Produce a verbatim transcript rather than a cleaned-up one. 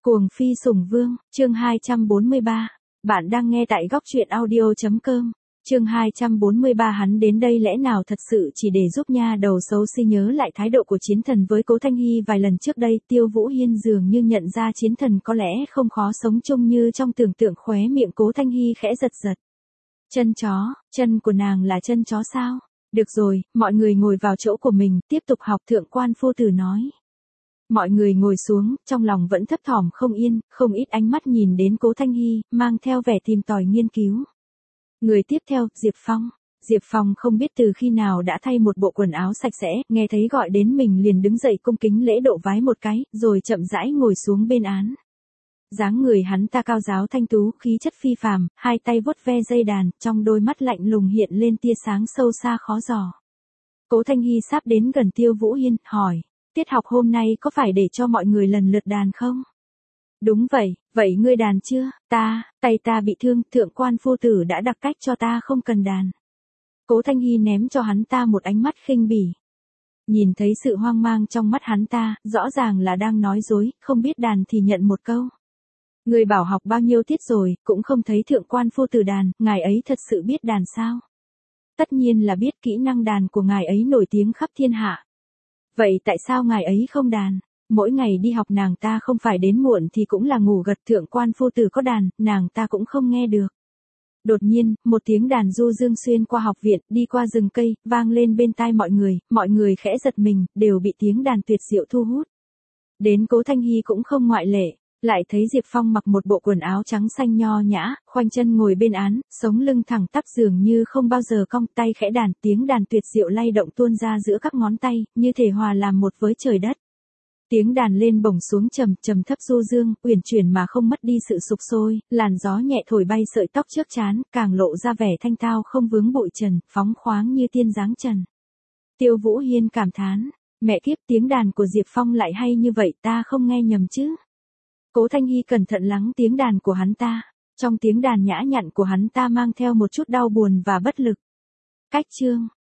Cuồng phi sủng vương, chương hai trăm bốn mươi ba. Bạn đang nghe tại góc truyện audio.com. Chương hai trăm bốn mươi ba. Hắn đến đây lẽ nào thật sự chỉ để giúp nha đầu xấu xí nhớ lại thái độ của Chiến Thần với Cố Thanh Hy vài lần trước đây. Tiêu Vũ Hiên dường như nhận ra Chiến Thần có lẽ không khó sống chung như trong tưởng tượng, khóe miệng Cố Thanh Hy khẽ giật giật. Chân chó, chân của nàng là chân chó sao? Được rồi, mọi người ngồi vào chỗ của mình, tiếp tục học. Thượng quan phu tử nói. Mọi người ngồi xuống, trong lòng vẫn thấp thỏm không yên, không ít ánh mắt nhìn đến Cố Thanh Hy, mang theo vẻ tìm tòi nghiên cứu. Người tiếp theo, Diệp Phong. Diệp Phong không biết từ khi nào đã thay một bộ quần áo sạch sẽ, nghe thấy gọi đến mình liền đứng dậy cung kính lễ độ vái một cái, rồi chậm rãi ngồi xuống bên án. Dáng người hắn ta cao giáo thanh tú, khí chất phi phàm, hai tay vuốt ve dây đàn, trong đôi mắt lạnh lùng hiện lên tia sáng sâu xa khó dò. Cố Thanh Hy sắp đến gần Tiêu Vũ Hiên, hỏi. Tiết học hôm nay có phải để cho mọi người lần lượt đàn không? Đúng vậy, vậy ngươi đàn chưa? Ta, tay ta bị thương, thượng quan phu tử đã đặc cách cho ta không cần đàn. Cố Thanh Hy ném cho hắn ta một ánh mắt khinh bỉ. Nhìn thấy sự hoang mang trong mắt hắn ta, rõ ràng là đang nói dối, không biết đàn thì nhận một câu. Ngươi bảo học bao nhiêu tiết rồi, cũng không thấy thượng quan phu tử đàn, ngài ấy thật sự biết đàn sao? Tất nhiên là biết, kỹ năng đàn của ngài ấy nổi tiếng khắp thiên hạ. Vậy tại sao ngài ấy không đàn? Mỗi ngày đi học nàng ta không phải đến muộn thì cũng là ngủ gật, thượng quan phu tử có đàn, nàng ta cũng không nghe được. Đột nhiên, một tiếng đàn du dương xuyên qua học viện, đi qua rừng cây, vang lên bên tai mọi người, mọi người khẽ giật mình, đều bị tiếng đàn tuyệt diệu thu hút. Đến Cố Thanh Hy cũng không ngoại lệ. Lại thấy Diệp Phong mặc một bộ quần áo trắng xanh nho nhã, khoanh chân ngồi bên án, sống lưng thẳng tắp dường như không bao giờ cong, tay khẽ đàn, tiếng đàn tuyệt diệu lay động tuôn ra giữa các ngón tay, như thể hòa làm một với trời đất. Tiếng đàn lên bổng xuống trầm, trầm thấp du dương, uyển chuyển mà không mất đi sự sục sôi, làn gió nhẹ thổi bay sợi tóc trước trán, càng lộ ra vẻ thanh thao không vướng bụi trần, phóng khoáng như tiên dáng trần. Tiêu Vũ Hiên cảm thán, mẹ kiếp, tiếng đàn của Diệp Phong lại hay như vậy, ta không nghe nhầm chứ? Cố Thanh Hy cẩn thận lắng tiếng đàn của hắn ta, trong tiếng đàn nhã nhặn của hắn ta mang theo một chút đau buồn và bất lực. Cách chương,